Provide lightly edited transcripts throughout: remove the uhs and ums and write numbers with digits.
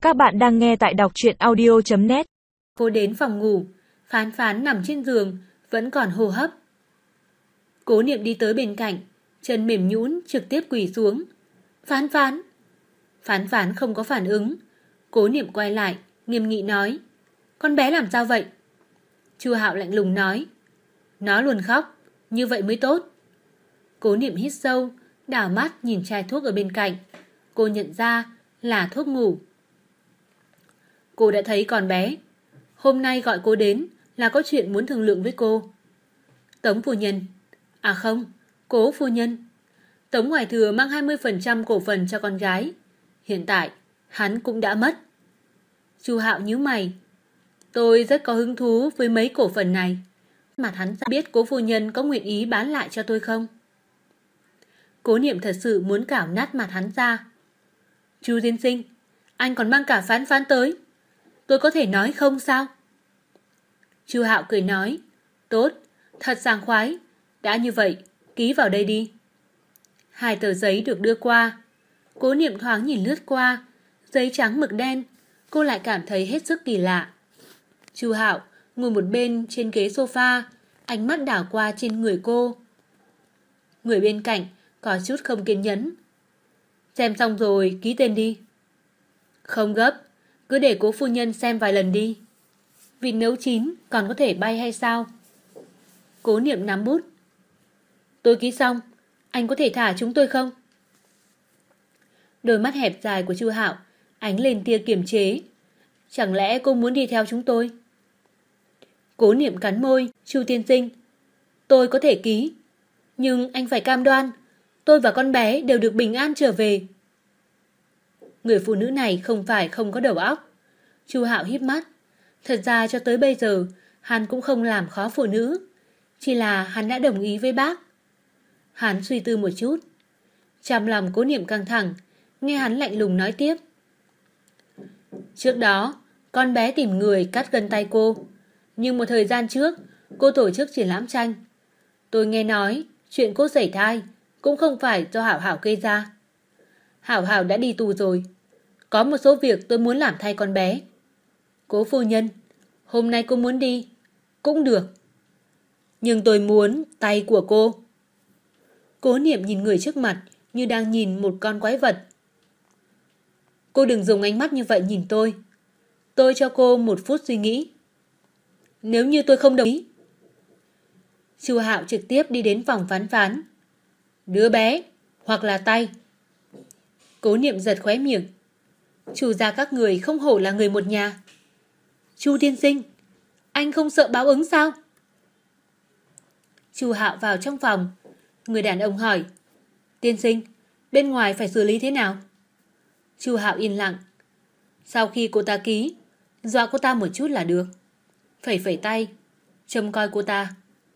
Các bạn đang nghe tại đọc truyện audio.net. Cô đến phòng ngủ, Phán Phán nằm trên giường, vẫn còn hô hấp. Cố Niệm đi tới bên cạnh, chân mềm nhũn trực tiếp quỳ xuống. Phán Phán! Phán Phán không có phản ứng. Cố Niệm quay lại, nghiêm nghị nói. Con bé làm sao vậy? Chu Hạo lạnh lùng nói. Nó luôn khóc, như vậy mới tốt. Cố Niệm hít sâu, đảo mắt nhìn chai thuốc ở bên cạnh. Cô nhận ra là thuốc ngủ. Cô đã thấy con bé. Hôm nay gọi cô đến là có chuyện muốn thương lượng với cô. Tống phu nhân. À không, Cố phu nhân. Tống Hoài Thừa mang 20% cổ phần cho con gái. Hiện tại, hắn cũng đã mất. Chu Hạo nhíu mày. Tôi rất có hứng thú với mấy cổ phần này. Mặt hắn biết Cố phu nhân có nguyện ý bán lại cho tôi không? Cố Niệm thật sự muốn cào nát mặt hắn ra. Chu tiên sinh, anh còn mang cả Phán Phán tới. Tôi có thể nói không sao? Chu Hạo cười nói. Tốt, thật sảng khoái. Đã như vậy, ký vào đây đi. 2 tờ giấy được đưa qua. Cố Niệm thoáng nhìn lướt qua. Giấy trắng mực đen. Cô lại cảm thấy hết sức kỳ lạ. Chu Hạo ngồi một bên trên ghế sofa, ánh mắt đảo qua trên người cô. Người bên cạnh có chút không kiên nhẫn. Xem xong rồi ký tên đi. Không gấp, cứ để Cố phu nhân xem vài lần đi. Vịt nấu chín còn có thể bay hay sao? Cố Niệm nắm bút. Tôi ký xong, anh có thể thả chúng tôi không? Đôi mắt hẹp dài của Chu Hạo ánh lên tia kiềm chế. Chẳng lẽ cô muốn đi theo chúng tôi? Cố Niệm cắn môi. Chu tiên sinh, tôi có thể ký, nhưng anh phải cam đoan tôi và con bé đều được bình an trở về. Người phụ nữ này không phải không có đầu óc. Chu Hạo híp mắt. Thật ra cho tới bây giờ hắn cũng không làm khó phụ nữ, chỉ là hắn đã đồng ý với bác. Hắn suy tư một chút. Trong lòng Cố Niệm căng thẳng, nghe hắn lạnh lùng nói tiếp. Trước đó con bé tìm người cắt gân tay cô, nhưng một thời gian trước cô tổ chức triển lãm tranh. Tôi nghe nói chuyện cô sảy thai cũng không phải do Hảo Hảo gây ra. Hảo Hảo đã đi tù rồi. Có một số việc tôi muốn làm thay con bé. Cố phu nhân, hôm nay cô muốn đi cũng được, nhưng tôi muốn tay của cô. Cố Niệm nhìn người trước mặt như đang nhìn một con quái vật. Cô đừng dùng ánh mắt như vậy nhìn tôi. Tôi cho cô 1 phút suy nghĩ. Nếu như tôi không đồng ý. Chu Hạo trực tiếp đi đến phòng Phán Phán. Đứa bé hoặc là tay. Cố Niệm giật khóe miệng. Chu gia các người không hổ là người một nhà. Chu tiên sinh, anh không sợ báo ứng sao? Chu Hạo vào trong phòng. Người đàn ông hỏi. Tiên sinh, bên ngoài phải xử lý thế nào? Chu Hạo yên lặng. Sau khi cô ta ký, dọa cô ta một chút là được. Phẩy phẩy tay, trông coi cô ta.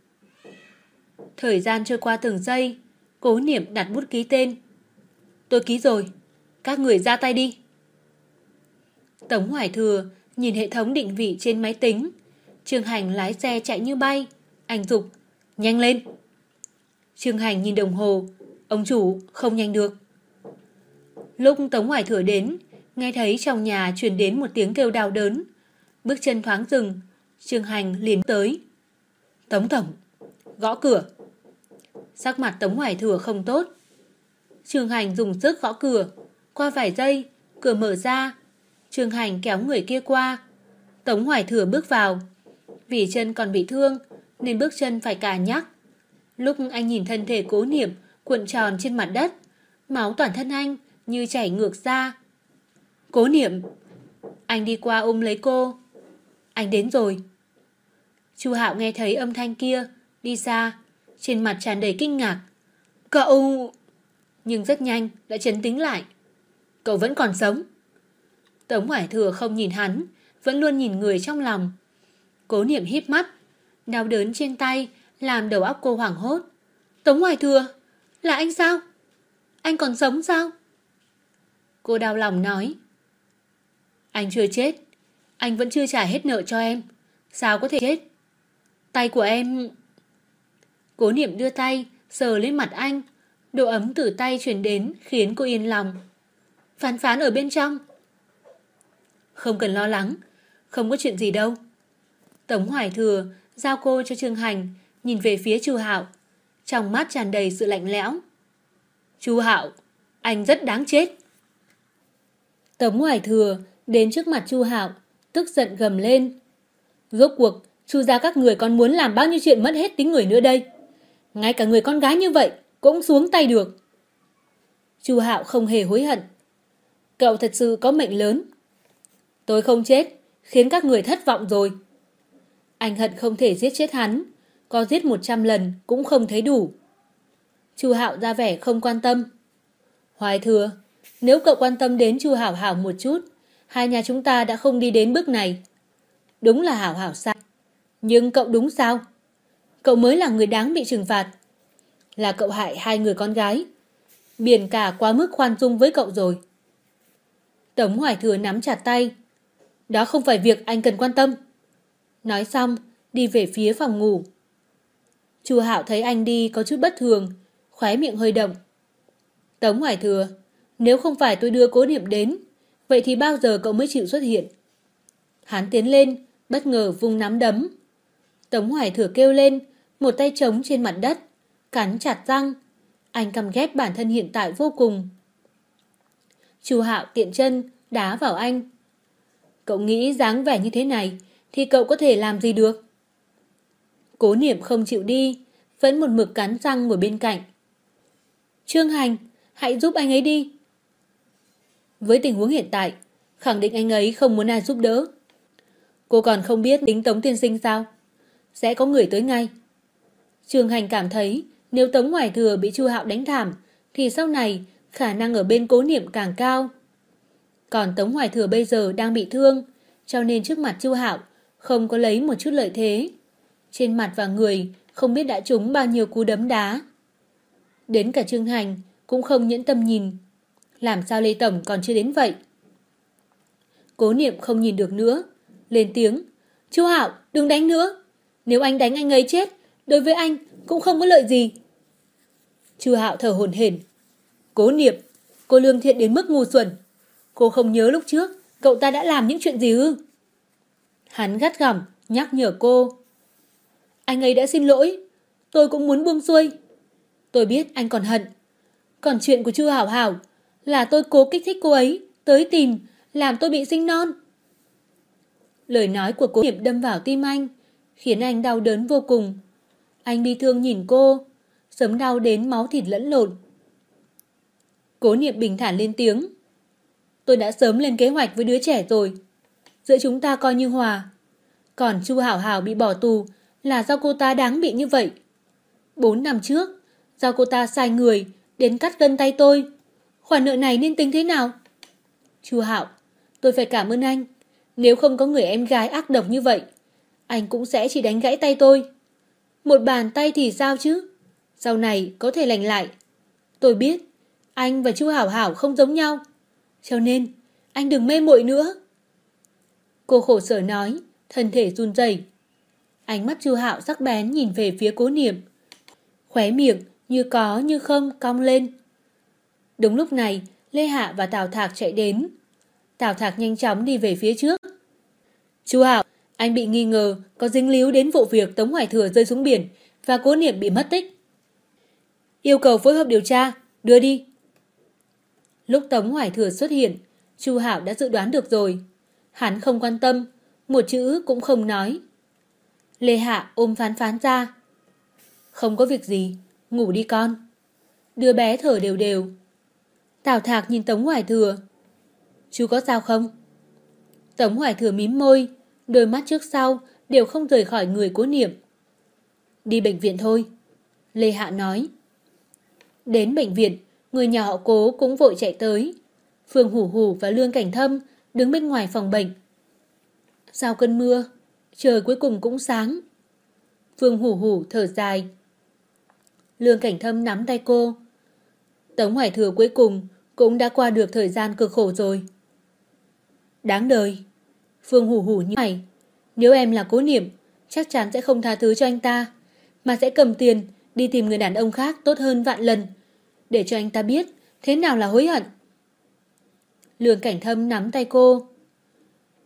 Thời gian trôi qua từng giây. Cố Niệm đặt bút ký tên. Tôi ký rồi, các người ra tay đi. Tống Hoài Thừa nhìn hệ thống định vị trên máy tính. Trương Hành lái xe chạy như bay. Anh giục, nhanh lên. Trương Hành nhìn đồng hồ. Ông chủ, không nhanh được. Lúc Tống Hoài Thừa đến, nghe thấy trong nhà truyền đến một tiếng kêu đau đớn. Bước chân thoáng dừng. Trương Hành liền tới. Tống tổng, gõ cửa. Sắc mặt Tống Hoài Thừa không tốt. Trương Hành dùng sức gõ cửa. Qua vài giây, cửa mở ra. Trương Hành kéo người kia qua. Tống Hoài Thừa bước vào. Vì chân còn bị thương nên bước chân phải cà nhắc. Lúc anh nhìn thân thể Cố Niệm cuộn tròn trên mặt đất, máu toàn thân anh như chảy ngược ra. Cố Niệm. Anh đi qua ôm lấy cô. Anh đến rồi. Chu Hạo nghe thấy âm thanh kia, đi xa, trên mặt tràn đầy kinh ngạc. Cậu... Nhưng rất nhanh đã trấn tĩnh lại. Cậu vẫn còn sống. Tống Hoài Thừa không nhìn hắn, vẫn luôn nhìn người trong lòng. Cố Niệm híp mắt. Đau đớn trên tay làm đầu óc cô hoảng hốt. Tống Hoài Thừa, là anh sao? Anh còn sống sao? Cô đau lòng nói. Anh chưa chết. Anh vẫn chưa trả hết nợ cho em. Sao có thể chết? Tay của em... Cố Niệm đưa tay sờ lên mặt anh. Độ ấm từ tay truyền đến khiến cô yên lòng. Phán Phán ở bên trong. Không cần lo lắng, không có chuyện gì đâu. Tống Hoài Thừa giao cô cho Trương Hành, nhìn về phía Chu Hạo, trong mắt tràn đầy sự lạnh lẽo. Chu Hạo, anh rất đáng chết. Tống Hoài Thừa đến trước mặt Chu Hạo, tức giận gầm lên. Rốt cuộc, Chu gia các người còn muốn làm bao nhiêu chuyện mất hết tính người nữa đây? Ngay cả người con gái như vậy cũng xuống tay được. Chu Hạo không hề hối hận. Cậu thật sự có mệnh lớn. Tôi không chết, khiến các người thất vọng rồi. Anh hận không thể giết chết hắn, có giết 100 lần cũng không thấy đủ. Chu Hạo ra vẻ không quan tâm. Hoài Thừa, nếu cậu quan tâm đến Chu Hảo Hảo một chút, hai nhà chúng ta đã không đi đến bước này. Đúng là Hảo Hảo sai. Nhưng cậu đúng sao? Cậu mới là người đáng bị trừng phạt. Là cậu hại hai người con gái. Biển cả quá mức khoan dung với cậu rồi. Tống Hoài Thừa nắm chặt tay. Đó không phải việc anh cần quan tâm. Nói xong, đi về phía phòng ngủ. Chu Hạo thấy anh đi có chút bất thường, khóe miệng hơi động. Tống Hoài Thừa, nếu không phải tôi đưa Cố Niệm đến, vậy thì bao giờ cậu mới chịu xuất hiện? Hắn tiến lên, bất ngờ vung nắm đấm. Tống Hoài Thừa kêu lên, một tay trống trên mặt đất, cắn chặt răng. Anh căm ghét bản thân hiện tại vô cùng. Chu Hạo tiện chân đá vào anh. Cậu nghĩ dáng vẻ như thế này thì cậu có thể làm gì được? Cố Niệm không chịu đi, vẫn một mực cắn răng ngồi bên cạnh. Trương Hành, hãy giúp anh ấy đi. Với tình huống hiện tại, khẳng định anh ấy không muốn ai giúp đỡ. Cô còn không biết tính Tống tiên sinh sao? Sẽ có người tới ngay. Trương Hành cảm thấy nếu Tống Hoài Thừa bị Chu Hạo đánh thảm thì sau này khả năng ở bên Cố Niệm càng cao. Còn Tống Hoài Thừa bây giờ đang bị thương, cho nên trước mặt Chu Hạo không có lấy một chút lợi thế. Trên mặt và người không biết đã trúng bao nhiêu cú đấm đá. Đến cả Trương Hành cũng không nhẫn tâm nhìn. Làm sao Lê Tổng còn chưa đến vậy? Cố Niệm không nhìn được nữa, lên tiếng. Chu Hạo, đừng đánh nữa. Nếu anh đánh anh ấy chết, đối với anh cũng không có lợi gì. Chu Hạo thở hổn hển. Cố Niệm, cô lương thiện đến mức ngu xuẩn. Cô không nhớ lúc trước cậu ta đã làm những chuyện gì ư? Hắn gắt gỏng nhắc nhở cô. Anh ấy đã xin lỗi, tôi cũng muốn buông xuôi. Tôi biết anh còn hận. Còn chuyện của Chu Hảo Hảo là tôi cố kích thích cô ấy tới tìm, làm tôi bị sinh non. Lời nói của Cố Niệm đâm vào tim anh, khiến anh đau đớn vô cùng. Anh bi thương nhìn cô, sớm đau đến máu thịt lẫn lộn. Cố Niệm bình thản lên tiếng. Tôi đã sớm lên kế hoạch với đứa trẻ rồi. Giữa chúng ta coi như hòa. Còn Chu Hảo Hảo bị bỏ tù là do cô ta đáng bị như vậy. 4 năm trước, do cô ta sai người đến cắt gân tay tôi. Khoản nợ này nên tính thế nào? Chu Hạo, tôi phải cảm ơn anh. Nếu không có người em gái ác độc như vậy, anh cũng sẽ chỉ đánh gãy tay tôi. Một bàn tay thì sao chứ? Sau này có thể lành lại. Tôi biết anh và Chu Hảo Hảo không giống nhau, cho nên anh đừng mê muội nữa. Cô khổ sở nói, thân thể run rẩy. Ánh mắt Chu Hạo sắc bén nhìn về phía Cố Niệm, khóe miệng như có như không cong lên. Đúng lúc này, Lê Hạ và Tào Thạc chạy đến. Tào Thạc nhanh chóng đi về phía trước. Chu Hạo, anh bị nghi ngờ có dính líu đến vụ việc Tống Hoài Thừa rơi xuống biển và Cố Niệm bị mất tích. Yêu cầu phối hợp điều tra, đưa đi. Lúc Tống Hoài Thừa xuất hiện, Chu Hạo đã dự đoán được rồi. Hắn không quan tâm, một chữ cũng không nói. Lê Hạ ôm Phán Phán ra. Không có việc gì, ngủ đi con. Đứa bé thở đều đều. Tào Thạc nhìn Tống Hoài Thừa. Chú có sao không? Tống Hoài Thừa mím môi, đôi mắt trước sau đều không rời khỏi người Cố Niệm. Đi bệnh viện thôi, Lê Hạ nói. Đến bệnh viện, người nhà họ Cố cũng vội chạy tới. Phương Hủ Hủ và Lương Cảnh Thâm đứng bên ngoài phòng bệnh. Sau cơn mưa, trời cuối cùng cũng sáng. Phương Hủ Hủ thở dài. Lương Cảnh Thâm nắm tay cô. Tống Hoài Thừa cuối cùng cũng đã qua được thời gian cực khổ rồi. Đáng đời. Phương Hủ Hủ như mày. Nếu em là Cố Niệm, chắc chắn sẽ không tha thứ cho anh ta, mà sẽ cầm tiền đi tìm người đàn ông khác tốt hơn vạn lần, để cho anh ta biết thế nào là hối hận. Lương Cảnh Thâm nắm tay cô.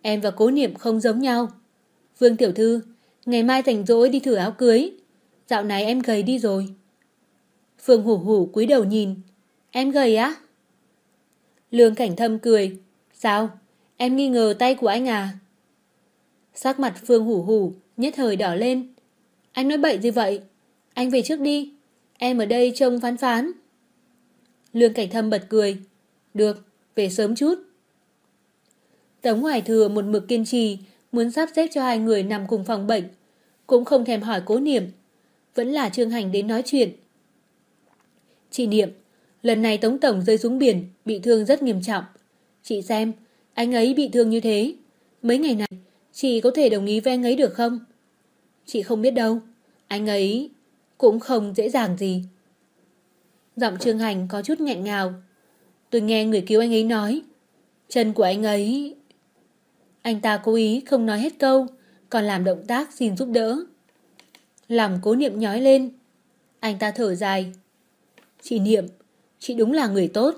Em và Cố Niệm không giống nhau. Vương tiểu thư, ngày mai rảnh rỗi đi thử áo cưới. Dạo này em gầy đi rồi. Phương Hủ Hủ cúi đầu nhìn. Em gầy á? Lương Cảnh Thâm cười. Sao? Em nghi ngờ tay của anh à? Sắc mặt Phương Hủ Hủ nhất thời đỏ lên. Anh nói bậy gì vậy? Anh về trước đi. Em ở đây trông Phán Phán. Lương Cảnh Thâm bật cười. Được, về sớm chút. Tống Hoài Thừa một mực kiên trì muốn sắp xếp cho hai người nằm cùng phòng bệnh, cũng không thèm hỏi Cố Niệm. Vẫn là Trương Hành đến nói chuyện. Chị Niệm, lần này Tống Tổng rơi xuống biển, bị thương rất nghiêm trọng. Chị xem, anh ấy bị thương như thế. Mấy ngày này, chị có thể đồng ý với anh ấy được không? Chị không biết đâu. Anh ấy cũng không dễ dàng gì. Giọng Trương Hành có chút nghẹn ngào. Tôi nghe người cứu anh ấy nói, chân của anh ấy... Anh ta cố ý không nói hết câu, còn làm động tác xin giúp đỡ. Lòng Cố Niệm nhói lên. Anh ta thở dài. Chị Niệm, chị đúng là người tốt.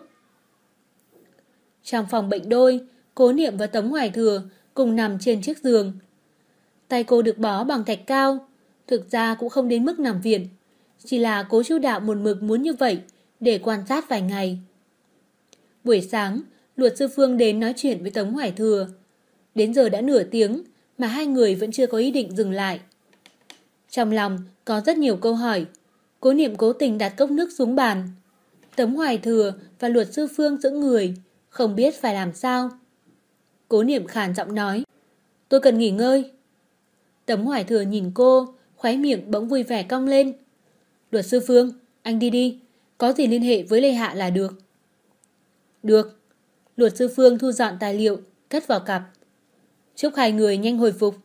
Trong phòng bệnh đôi, Cố Niệm và Tống Hoài Thừa cùng nằm trên chiếc giường. Tay cô được bó bằng thạch cao. Thực ra cũng không đến mức nằm viện, chỉ là Cố Chu Đạo một mực muốn như vậy để quan sát vài ngày. Buổi sáng, luật sư Phương đến nói chuyện với Tống Hoài Thừa. Đến giờ đã nửa tiếng mà hai người vẫn chưa có ý định dừng lại. Trong lòng có rất nhiều câu hỏi. Cố Niệm cố tình đặt cốc nước xuống bàn. Tống Hoài Thừa và luật sư Phương sững người, không biết phải làm sao. Cố Niệm khàn giọng nói, tôi cần nghỉ ngơi. Tống Hoài Thừa nhìn cô, khóe miệng bỗng vui vẻ cong lên. Luật sư Phương, anh đi đi, có gì liên hệ với Lê Hạ là được. Được. Luật sư Phương thu dọn tài liệu, cất vào cặp. Chúc hai người nhanh hồi phục.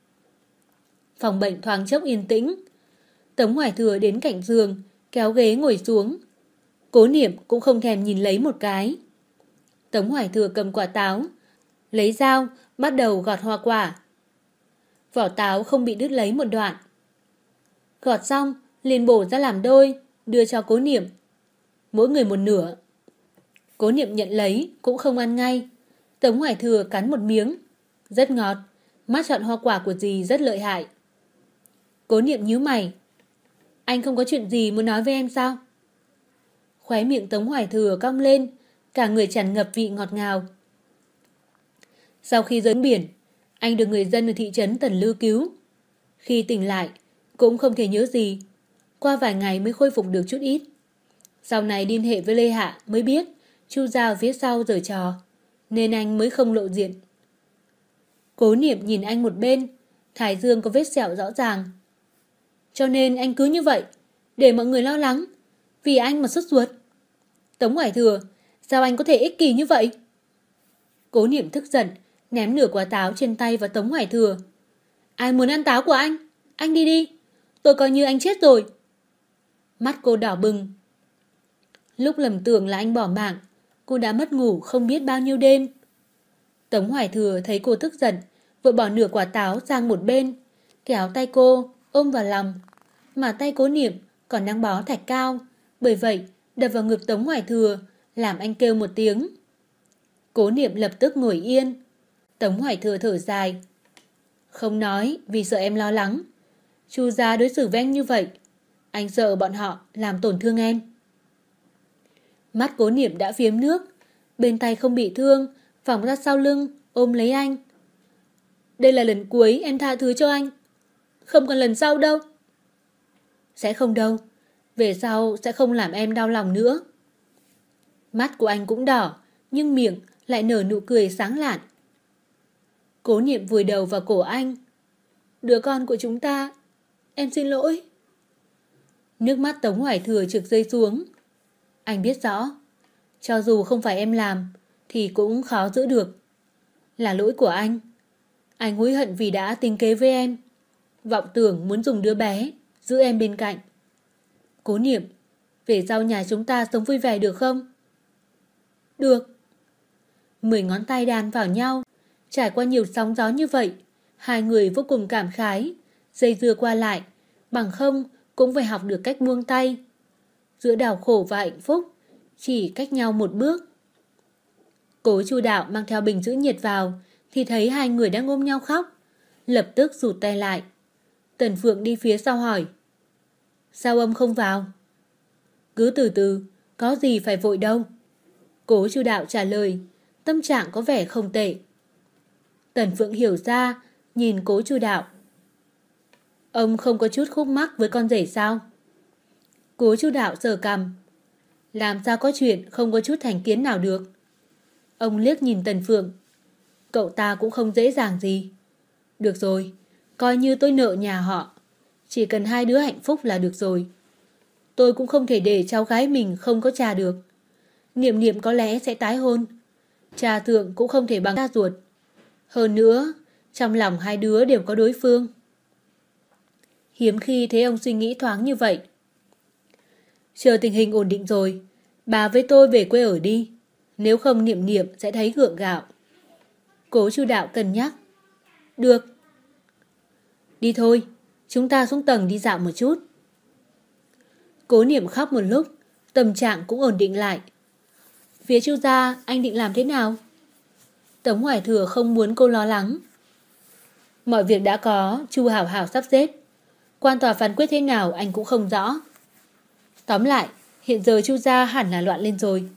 Phòng bệnh thoáng chốc yên tĩnh. Tống Hoài Thừa đến cạnh giường, kéo ghế ngồi xuống. Cố Niệm cũng không thèm nhìn lấy một cái. Tống Hoài Thừa cầm quả táo, lấy dao, bắt đầu gọt hoa quả. Vỏ táo không bị đứt lấy một đoạn. Gọt xong, liền bổ ra làm đôi, đưa cho Cố Niệm. Mỗi người một nửa. Cố Niệm nhận lấy, cũng không ăn ngay. Tống Hoài Thừa cắn một miếng. Rất ngọt, mắt chọn hoa quả của dì rất lợi hại. Cố Niệm nhíu mày. Anh không có chuyện gì muốn nói với em sao? Khóe miệng Tống Hoài Thừa cong lên, cả người tràn ngập vị ngọt ngào. Sau khi rơi biển, anh được người dân ở thị trấn Tần Lư cứu. Khi tỉnh lại, cũng không thể nhớ gì. Qua vài ngày mới khôi phục được chút ít. Sau này liên hệ với Lê Hạ mới biết Chu Giao phía sau giở trò, nên anh mới không lộ diện. Cố Niệm nhìn anh một bên, thái dương có vết sẹo rõ ràng. Cho nên anh cứ như vậy, để mọi người lo lắng, vì anh mà sốt ruột. Tống Hoài Thừa, sao anh có thể ích kỷ như vậy? Cố Niệm tức giận, ném nửa quả táo trên tay vào Tống Hoài Thừa. Ai muốn ăn táo của anh? Anh đi đi, tôi coi như anh chết rồi. Mắt cô đỏ bừng. Lúc lầm tưởng là anh bỏ mạng, cô đã mất ngủ không biết bao nhiêu đêm. Tống Hoài Thừa thấy cô tức giận, vội bỏ nửa quả táo sang một bên, kéo tay cô, ôm vào lòng. Mà tay Cố Niệm còn đang bó thạch cao, bởi vậy đập vào ngực Tống Hoài Thừa, làm anh kêu một tiếng. Cố Niệm lập tức ngồi yên. Tống Hoài Thừa thở dài. Không nói vì sợ em lo lắng. Chu gia đối xử với anh như vậy, anh sợ bọn họ làm tổn thương em. Mắt Cố Niệm đã phiếm nước, bên tay không bị thương, vòng ra sau lưng, ôm lấy anh. Đây là lần cuối em tha thứ cho anh. Không còn lần sau đâu. Sẽ không đâu. Về sau sẽ không làm em đau lòng nữa. Mắt của anh cũng đỏ, nhưng miệng lại nở nụ cười sáng lạn. Cố Niệm vùi đầu vào cổ anh. Đứa con của chúng ta, em xin lỗi. Nước mắt Tống Hoài Thừa trực rơi xuống. Anh biết rõ, cho dù không phải em làm, thì cũng khó giữ được. Là lỗi của anh. Anh hối hận vì đã tính kế với em, vọng tưởng muốn dùng đứa bé giữ em bên cạnh. Cố Niệm, về sau nhà chúng ta sống vui vẻ được không? Được. 10 ngón tay đan vào nhau. Trải qua nhiều sóng gió như vậy, hai người vô cùng cảm khái, dây dưa qua lại, bằng không cũng phải học được cách buông tay. Giữa đau khổ và hạnh phúc, chỉ cách nhau một bước. Cố Chu Đạo mang theo bình giữ nhiệt vào, thì thấy hai người đang ôm nhau khóc, lập tức rụt tay lại. Tần Phượng đi phía sau hỏi: Sao ông không vào? Cứ từ từ, có gì phải vội đâu. Cố Chu Đạo trả lời, tâm trạng có vẻ không tệ. Tần Phượng hiểu ra, nhìn Cố Chu Đạo. Ông không có chút khúc mắc với con rể sao? Cố Chu Đạo sờ cằm. Làm sao có chuyện không có chút thành kiến nào được. Ông liếc nhìn Tần Phượng. Cậu ta cũng không dễ dàng gì. Được rồi, coi như tôi nợ nhà họ. Chỉ cần hai đứa hạnh phúc là được rồi. Tôi cũng không thể để cháu gái mình không có cha được. Niệm Niệm có lẽ sẽ tái hôn. Cha Thượng cũng không thể bằng cha ruột. Hơn nữa, trong lòng hai đứa đều có đối phương. Hiếm khi thấy ông suy nghĩ thoáng như vậy. Chờ tình hình ổn định rồi, bà với tôi về quê ở đi. Nếu không Niệm Niệm sẽ thấy gượng gạo. Cố Chu Đạo cân nhắc. Được. Đi thôi, chúng ta xuống tầng đi dạo một chút. Cố Niệm khóc một lúc, tâm trạng cũng ổn định lại. Phía Chu gia anh định làm thế nào? Tống Hoài Thừa không muốn cô lo lắng. Mọi việc đã có, Chu Hảo Hảo sắp xếp. Quan tòa phán quyết thế nào anh cũng không rõ. Tóm lại, hiện giờ Chu gia hẳn là loạn lên rồi.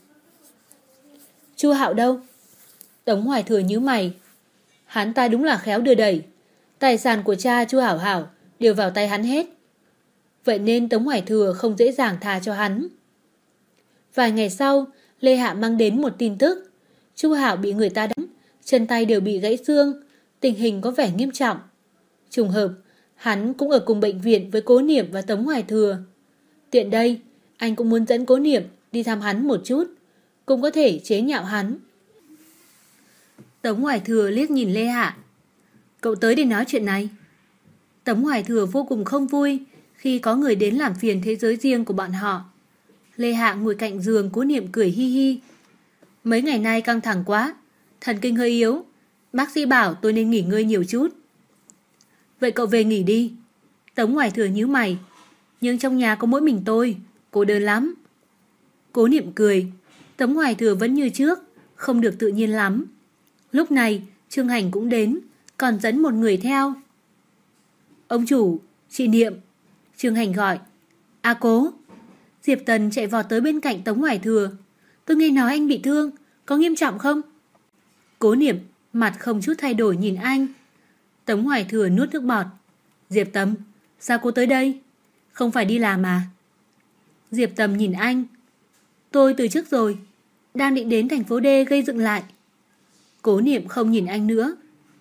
Chu Hạo đâu? Tống Hoài Thừa nhíu mày. Hắn ta đúng là khéo đưa đẩy. Tài sản của cha Chu Hảo Hảo đều vào tay hắn hết. Vậy nên Tống Hoài Thừa không dễ dàng tha cho hắn. Vài ngày sau, Lê Hạ mang đến một tin tức. Chu Hạo bị người ta đánh, chân tay đều bị gãy xương, tình hình có vẻ nghiêm trọng. Trùng hợp, hắn cũng ở cùng bệnh viện với Cố Niệm và Tống Hoài Thừa. Tiện đây, anh cũng muốn dẫn Cố Niệm đi thăm hắn một chút, cũng có thể chế nhạo hắn. Tống Hoài Thừa liếc nhìn Lê Hạ. Cậu tới để nói chuyện này. Tống Hoài Thừa vô cùng không vui khi có người đến làm phiền thế giới riêng của bọn họ. Lê Hạ ngồi cạnh giường Cố Niệm cười hi hi. Mấy ngày nay căng thẳng quá, thần kinh hơi yếu. Bác sĩ bảo tôi nên nghỉ ngơi nhiều chút. Vậy cậu về nghỉ đi. Tống Hoài Thừa nhíu mày. Nhưng trong nhà có mỗi mình tôi, cô đơn lắm. Cố Niệm cười. Tống Hoài Thừa vẫn như trước, không được tự nhiên lắm. Lúc này Trương Hành cũng đến, còn dẫn một người theo. Ông chủ, chị Niệm. Trương Hành gọi. À Cố. Diệp Tần chạy vọt tới bên cạnh Tống Hoài Thừa. Tôi nghe nói anh bị thương, có nghiêm trọng không? Cố Niệm mặt không chút thay đổi nhìn anh. Tống Hoài Thừa nuốt nước bọt. Diệp Tầm, sao cô tới đây? Không phải đi làm à? Diệp Tầm nhìn anh. Tôi từ chức rồi, đang định đến thành phố D gây dựng lại. Cố Niệm không nhìn anh nữa.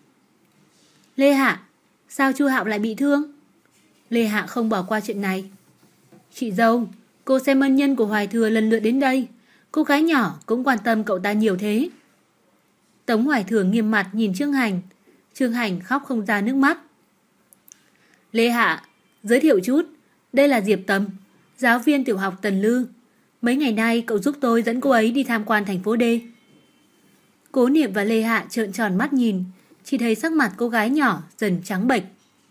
Lê Hạ, sao Chu Hạo lại bị thương? Lê Hạ không bỏ qua chuyện này. Chị dâu, cô xem ân nhân của Hoài Thừa lần lượt đến đây. Cô gái nhỏ cũng quan tâm cậu ta nhiều thế. Tống Hoài Thừa nghiêm mặt nhìn Trương Hành. Trương Hành khóc không ra nước mắt. Lê Hạ, giới thiệu chút. Đây là Diệp Tầm, giáo viên tiểu học Tần Lư. Mấy ngày nay cậu giúp tôi dẫn cô ấy đi tham quan thành phố D. Cố Niệm và Lê Hạ trợn tròn mắt nhìn, chỉ thấy sắc mặt cô gái nhỏ dần trắng bệch.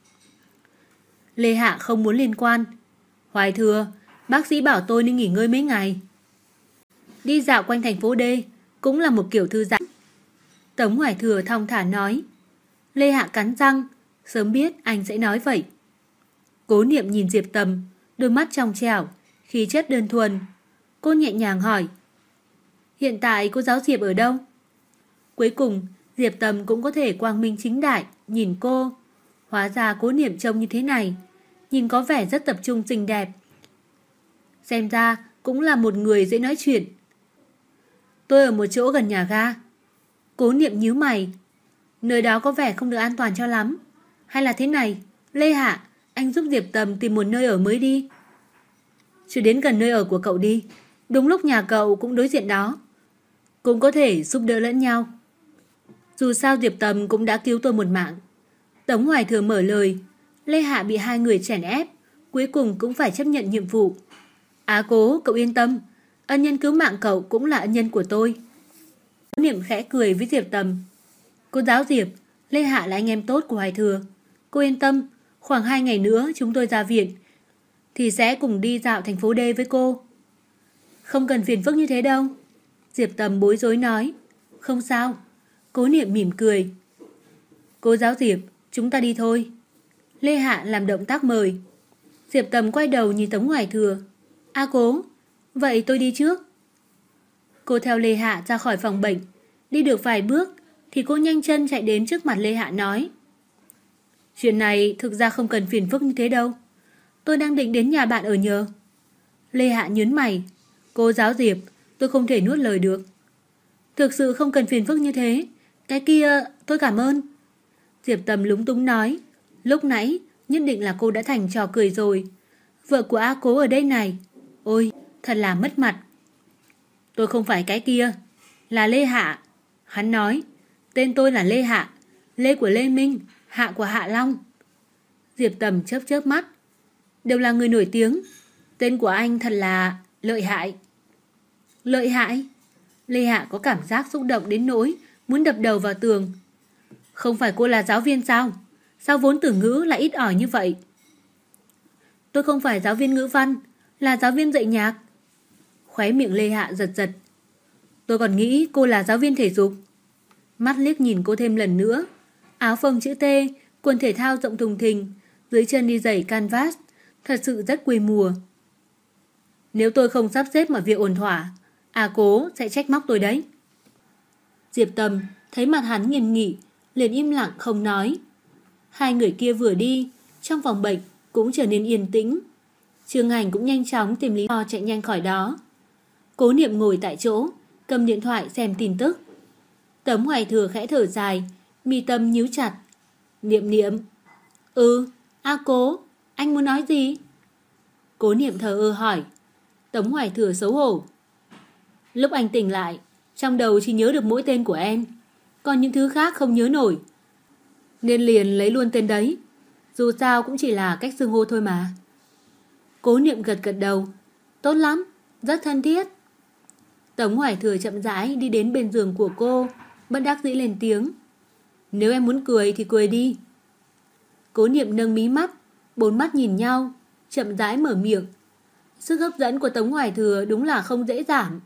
Lê Hạ không muốn liên quan. Hoài Thừa, bác sĩ bảo tôi nên nghỉ ngơi mấy ngày. Đi dạo quanh thành phố D cũng là một kiểu thư giãn. Tống Hoài Thừa thong thả nói. Lê Hạ cắn răng, sớm biết anh sẽ nói vậy. Cố Niệm nhìn Diệp Tầm, đôi mắt trong trẻo, khí chất đơn thuần. Cô nhẹ nhàng hỏi. Hiện tại cô giáo Diệp ở đâu? Cuối cùng, Diệp Tầm cũng có thể quang minh chính đại nhìn cô. Hóa ra Cố Niệm trông như thế này, nhìn có vẻ rất tập trung xinh đẹp. Xem ra cũng là một người dễ nói chuyện. Tôi ở một chỗ gần nhà ga. Cố Niệm nhíu mày. Nơi đó có vẻ không được an toàn cho lắm. Hay là thế này, Lê Hạ, anh giúp Diệp Tầm tìm một nơi ở mới đi. Chứ đến gần nơi ở của cậu đi. Đúng lúc nhà cậu cũng đối diện đó. Cũng có thể giúp đỡ lẫn nhau. Dù sao Diệp Tầm cũng đã cứu tôi một mạng. Tống Hoài Thừa mở lời. Lê Hạ bị hai người chèn ép, cuối cùng cũng phải chấp nhận nhiệm vụ. Á Cố, cậu yên tâm. Ân nhân cứu mạng cậu cũng là ân nhân của tôi. Cố Niệm khẽ cười với Diệp Tầm. Cô giáo Diệp, Lê Hạ là anh em tốt của Hoài Thừa. Cô yên tâm, khoảng 2 ngày nữa chúng tôi ra viện thì sẽ cùng đi dạo thành phố D với cô. Không cần phiền phức như thế đâu. Diệp Tầm bối rối nói. Không sao. Cố Niệm mỉm cười. Cô giáo Diệp, chúng ta đi thôi. Lê Hạ làm động tác mời. Diệp Tầm quay đầu nhìn Tống Hoài Thừa. Cố, vậy tôi đi trước. Cô theo Lê Hạ ra khỏi phòng bệnh. Đi được vài bước thì cô nhanh chân chạy đến trước mặt Lê Hạ nói: Chuyện này thực ra không cần phiền phức như thế đâu. Tôi đang định đến nhà bạn ở nhờ. Lê Hạ nhớn mày. Cô giáo Diệp, tôi không thể nuốt lời được. Thực sự không cần phiền phức như thế. Cái kia tôi cảm ơn. Diệp Tầm lúng túng nói. Lúc nãy nhất định là cô đã thành trò cười rồi. Vợ của Cố ở đây này. Ôi, thật là mất mặt. Tôi không phải cái kia, là Lê Hạ. Hắn nói, tên tôi là Lê Hạ. Lê của Lê Minh, Hạ của Hạ Long. Diệp Tầm chớp chớp mắt. Đều là người nổi tiếng. Tên của anh thật là lợi hại. Lợi hại? Lê Hạ có cảm giác xúc động đến nỗi muốn đập đầu vào tường. Không phải cô là giáo viên sao? Sao vốn từ ngữ lại ít ỏi như vậy? Tôi không phải giáo viên ngữ văn, là giáo viên dạy nhạc. Khóe miệng Lê Hạ giật giật. Tôi còn nghĩ cô là giáo viên thể dục. Mắt liếc nhìn cô thêm lần nữa. Áo phông chữ T, quần thể thao rộng thùng thình, dưới chân đi giày canvas, thật sự rất quê mùa. Nếu tôi không sắp xếp mọi việc ổn thỏa, Cố sẽ trách móc tôi đấy. Diệp Tầm thấy mặt hắn nghiêm nghị, liền im lặng không nói. Hai người kia vừa đi, trong phòng bệnh cũng trở nên yên tĩnh. Trương Hành cũng nhanh chóng tìm lý do chạy nhanh khỏi đó. Cố Niệm ngồi tại chỗ, cầm điện thoại xem tin tức. Tống Hoài Thừa khẽ thở dài, mi tâm nhíu chặt. Niệm Niệm. Cố, anh muốn nói gì? Cố Niệm thờ ơ hỏi. Tống Hoài Thừa xấu hổ. Lúc anh tỉnh lại, trong đầu chỉ nhớ được mỗi tên của em, còn những thứ khác không nhớ nổi. Nên liền lấy luôn tên đấy. Dù sao cũng chỉ là cách xưng hô thôi mà. Cố Niệm gật gật đầu. Tốt lắm, rất thân thiết. Tống Hoài Thừa chậm rãi đi đến bên giường của cô, bất đắc dĩ lên tiếng. Nếu em muốn cười thì cười đi. Cố Niệm nâng mí mắt, bốn mắt nhìn nhau, chậm rãi mở miệng. Sức hấp dẫn của Tống Hoài Thừa đúng là không dễ giảm.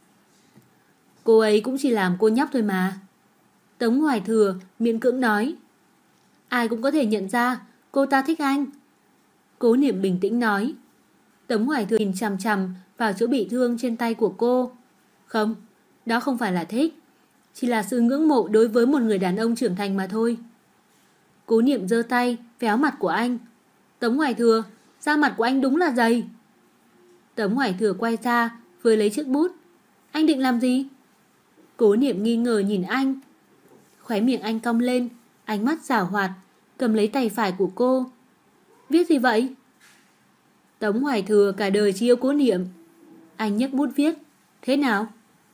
Cô ấy cũng chỉ làm cô nhóc thôi mà. Tống Hoài Thừa miễn cưỡng nói. Ai cũng có thể nhận ra cô ta thích anh. Cố Niệm bình tĩnh nói. Tống Hoài Thừa nhìn chằm chằm vào chỗ bị thương trên tay của cô. Không, đó không phải là thích, chỉ là sự ngưỡng mộ đối với một người đàn ông trưởng thành mà thôi. Cố Niệm giơ tay véo mặt của anh. Tống Hoài Thừa, da mặt của anh đúng là dày. Tống Hoài Thừa quay ra với lấy chiếc bút. Anh định làm gì? Cố Niệm nghi ngờ nhìn anh. Khóe miệng anh cong lên, ánh mắt giảo hoạt, cầm lấy tay phải của cô. Viết gì vậy? Tống Hoài Thừa cả đời chỉ yêu Cố Niệm. Anh nhấc bút viết. Thế nào?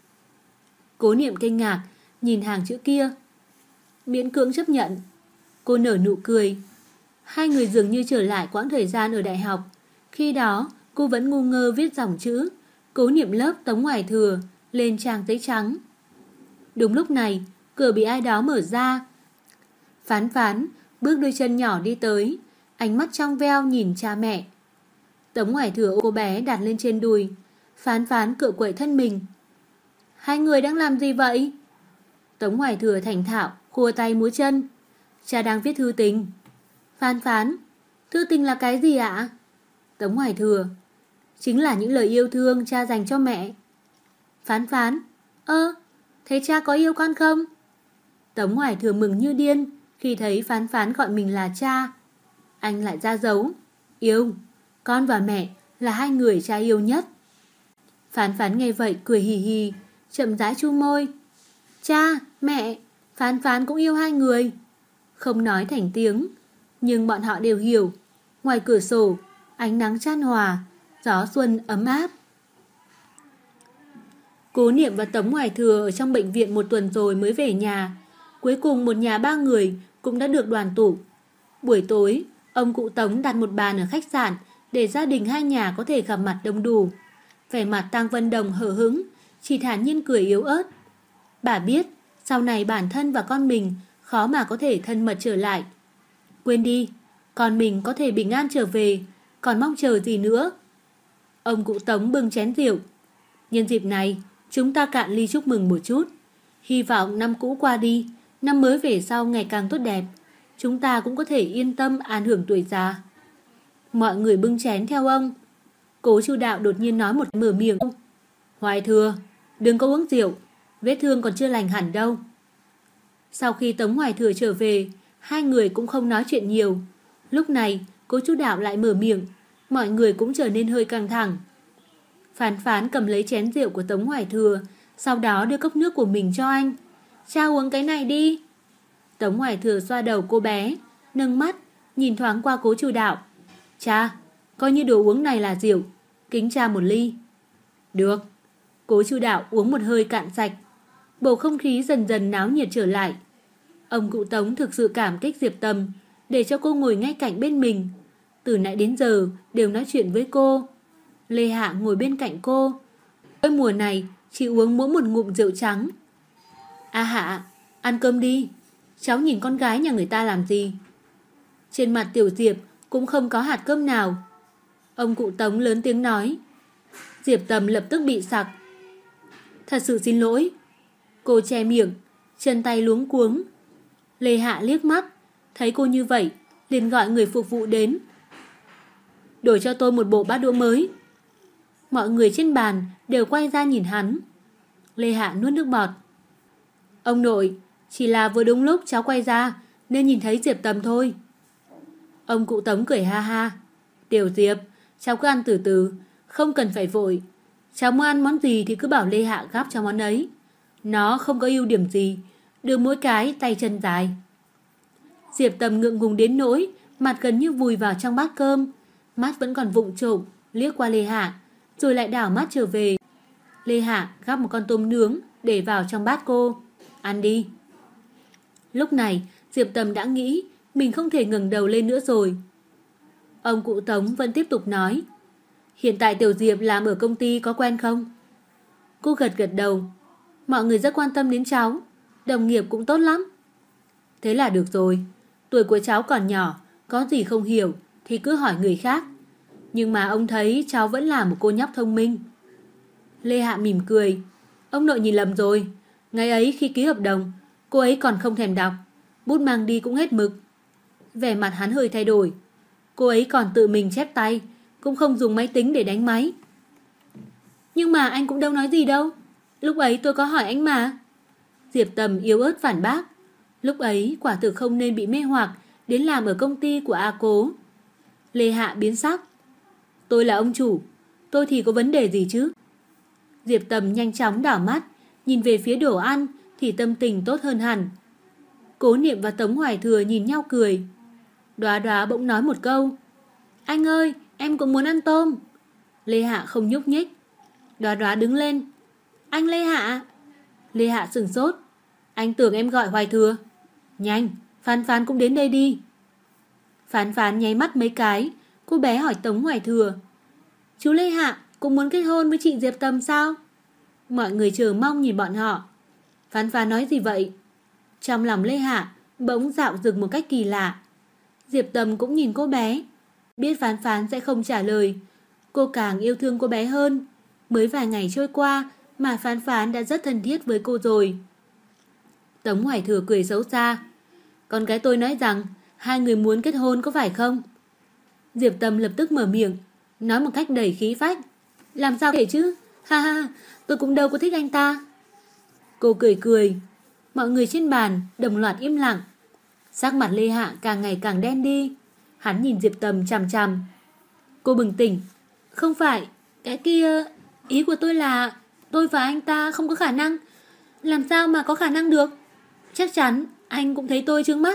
Cố Niệm kinh ngạc nhìn hàng chữ kia. Miễn cưỡng chấp nhận. Cô nở nụ cười. Hai người dường như trở lại quãng thời gian ở đại học. Khi đó cô vẫn ngu ngơ viết dòng chữ Cố Niệm lớp Tống Hoài Thừa lên trang giấy trắng. Đúng lúc này, cửa bị ai đó mở ra. Phán Phán bước đôi chân nhỏ đi tới, ánh mắt trong veo nhìn cha mẹ. Tống Hoài Thừa ôm cô bé đặt lên trên đùi. Phán Phán cựa quậy thân mình. Hai người đang làm gì vậy? Tống Hoài Thừa thành thạo khua tay múa chân. Cha đang viết thư tình. Phán Phán, thư tình là cái gì ạ? Tống Hoài Thừa, chính là những lời yêu thương cha dành cho mẹ. Phán Phán, thế cha có yêu con không? Tống Hoài Thừa mừng như điên khi thấy Phán Phán gọi mình là cha. Anh lại ra dấu. Yêu, con và mẹ là hai người cha yêu nhất. Phán Phán nghe vậy cười hì hì, chậm rãi chu môi. Cha, mẹ, Phán Phán cũng yêu hai người. Không nói thành tiếng, nhưng bọn họ đều hiểu. Ngoài cửa sổ, ánh nắng chan hòa, gió xuân ấm áp. Cố Niệm và Tống Hoài Thừa ở trong bệnh viện một tuần rồi mới về nhà. Cuối cùng một nhà ba người cũng đã được đoàn tụ. Buổi tối, ông cụ Tống đặt một bàn ở khách sạn để gia đình hai nhà có thể gặp mặt đông đủ. Vẻ mặt Tang Vân Đồng hờ hững, chỉ thản nhiên cười yếu ớt. Bà biết, sau này bản thân và con mình khó mà có thể thân mật trở lại. Quên đi, con mình có thể bình an trở về, còn mong chờ gì nữa. Ông cụ Tống bưng chén rượu. Nhân dịp này, chúng ta cạn ly chúc mừng một chút. Hy vọng năm cũ qua đi, Năm mới về sau ngày càng tốt đẹp, chúng ta cũng có thể yên tâm an hưởng tuổi già. Mọi người bưng chén theo ông. Cố Chu Đạo đột nhiên nói một mở miệng. Hoài Thừa, đừng có uống rượu, vết thương còn chưa lành hẳn đâu. Sau khi Tống Hoài Thừa trở về, hai người cũng không nói chuyện nhiều. Lúc này, Cố Chu Đạo lại mở miệng, mọi người cũng trở nên hơi căng thẳng. Phán Phán cầm lấy chén rượu của Tống Hoài Thừa, sau đó đưa cốc nước của mình cho anh. Cha uống cái này đi. Tống Hoài Thừa xoa đầu cô bé, nâng mắt, nhìn thoáng qua Cố Chu Đạo. Cha, coi như đồ uống này là rượu, kính cha một ly. Được. Cố Chu Đạo uống một hơi cạn sạch. Bầu không khí dần dần náo nhiệt trở lại. Ông cụ Tống thực sự cảm kích Diệp Tầm, để cho cô ngồi ngay cạnh bên mình. Từ nãy đến giờ đều nói chuyện với cô. Lê Hạ ngồi bên cạnh cô. Mỗi mùa này chỉ uống mỗi một ngụm rượu trắng. A Hạ, ăn cơm đi. Cháu nhìn con gái nhà người ta làm gì. Trên mặt Tiểu Diệp cũng không có hạt cơm nào. Ông cụ Tống lớn tiếng nói. Diệp Tầm lập tức bị sặc. Thật sự xin lỗi. Cô che miệng, chân tay luống cuống. Lê Hạ liếc mắt, thấy cô như vậy, liền gọi người phục vụ đến. Đổi cho tôi một bộ bát đũa mới. Mọi người trên bàn đều quay ra nhìn hắn. Lê Hạ nuốt nước bọt. Ông nội, chỉ là vừa đúng lúc cháu quay ra nên nhìn thấy Diệp Tầm thôi. Ông cụ Tống cười ha ha. Tiểu Diệp, cháu cứ ăn từ từ, không cần phải vội. Cháu muốn ăn món gì thì cứ bảo Lê Hạ gắp cho món ấy. Nó không có ưu điểm gì, đưa mỗi cái tay chân dài. Diệp Tầm ngượng ngùng đến nỗi mặt gần như vùi vào trong bát cơm, mắt vẫn còn vụng trộm liếc qua Lê Hạ, rồi lại đảo mắt trở về. Lê Hạ gắp một con tôm nướng để vào trong bát cô. Ăn đi. Lúc này Diệp Tầm đã nghĩ mình không thể ngẩng đầu lên nữa rồi. Ông cụ Tống vẫn tiếp tục nói. Hiện tại Tiểu Diệp làm ở công ty có quen không? Cô gật gật đầu. Mọi người rất quan tâm đến cháu, đồng nghiệp cũng tốt lắm. Thế là được rồi. Tuổi của cháu còn nhỏ, có gì không hiểu thì cứ hỏi người khác. Nhưng mà ông thấy cháu vẫn là một cô nhóc thông minh. Lê Hạ mỉm cười. Ông nội nhìn lầm rồi. Ngày ấy khi ký hợp đồng, cô ấy còn không thèm đọc, bút mang đi cũng hết mực. Vẻ mặt hắn hơi thay đổi. Cô ấy còn tự mình chép tay, cũng không dùng máy tính để đánh máy. Nhưng mà anh cũng đâu nói gì đâu. Lúc ấy tôi có hỏi anh mà. Diệp Tầm yếu ớt phản bác. Lúc ấy quả thực không nên bị mê hoặc đến làm ở công ty của A Cố. Lê Hạ biến sắc. Tôi là ông chủ, tôi thì có vấn đề gì chứ? Diệp Tầm nhanh chóng đảo mắt, nhìn về phía đồ ăn thì tâm tình tốt hơn hẳn. Cố Niệm và Tống Hoài Thừa nhìn nhau cười. Đoá Đoá bỗng nói một câu. Anh ơi, em cũng muốn ăn tôm. Lê Hạ không nhúc nhích. Đoá Đoá đứng lên. Anh Lê Hạ. Lê Hạ sửng sốt. Anh tưởng em gọi Hoài Thừa. Nhanh, Phán Phán cũng đến đây đi. Phán Phán nháy mắt mấy cái. Cô bé hỏi Tống Hoài Thừa. Chú Lê Hạ cũng muốn kết hôn với chị Diệp Tầm sao? Mọi người chờ mong nhìn bọn họ. Phán Phán nói gì vậy? Trong lòng Lê Hạ bỗng dạo dừng một cách kỳ lạ. Diệp Tầm cũng nhìn cô bé. Biết Phán Phán sẽ không trả lời, cô càng yêu thương cô bé hơn. Mới vài ngày trôi qua mà Phán Phán đã rất thân thiết với cô rồi. Tống Hoài Thừa cười xấu xa. Con gái tôi nói rằng hai người muốn kết hôn có phải không? Diệp Tầm lập tức mở miệng, nói một cách đầy khí phách. Làm sao thể chứ? Ha ha, tôi cũng đâu có thích anh ta. Cô cười cười. Mọi người trên bàn đồng loạt im lặng. Sắc mặt Lê Hạ càng ngày càng đen đi. Hắn nhìn Diệp Tầm chằm chằm. Cô bừng tỉnh. Không phải, cái kia, ý của tôi là tôi và anh ta không có khả năng. Làm sao mà có khả năng được? Chắc chắn anh cũng thấy tôi trướng mắt.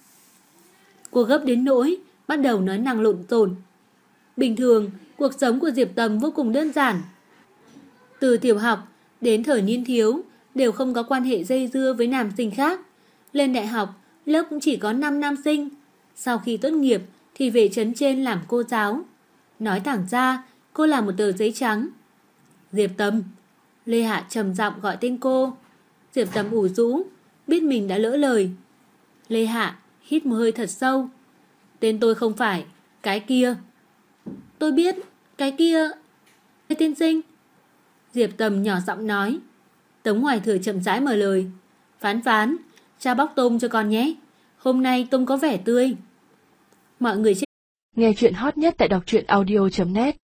Cô gấp đến nỗi bắt đầu nói năng lộn xộn. Bình thường, cuộc sống của Diệp Tầm vô cùng đơn giản. Từ tiểu học đến thời niên thiếu đều không có quan hệ dây dưa với nam sinh khác. Lên đại học, lớp cũng chỉ có 5 nam sinh. Sau khi tốt nghiệp thì về trấn trên làm cô giáo. Nói thẳng ra, cô là một tờ giấy trắng. Diệp Tầm. Lê Hạ trầm giọng gọi tên cô. Diệp Tầm ủ rũ, biết mình đã lỡ lời. Lê Hạ hít một hơi thật sâu. Tên tôi không phải cái kia. Tôi biết, cái kia. Lê tiên sinh. Diệp Tầm nhỏ giọng nói. Tống Hoài Thừa chậm rãi mở lời. Phán Phán, Cha bóc tôm cho con nhé. Hôm nay tôm có vẻ tươi. Mọi người Nghe chuyện hot nhất tại đọc truyện audio.net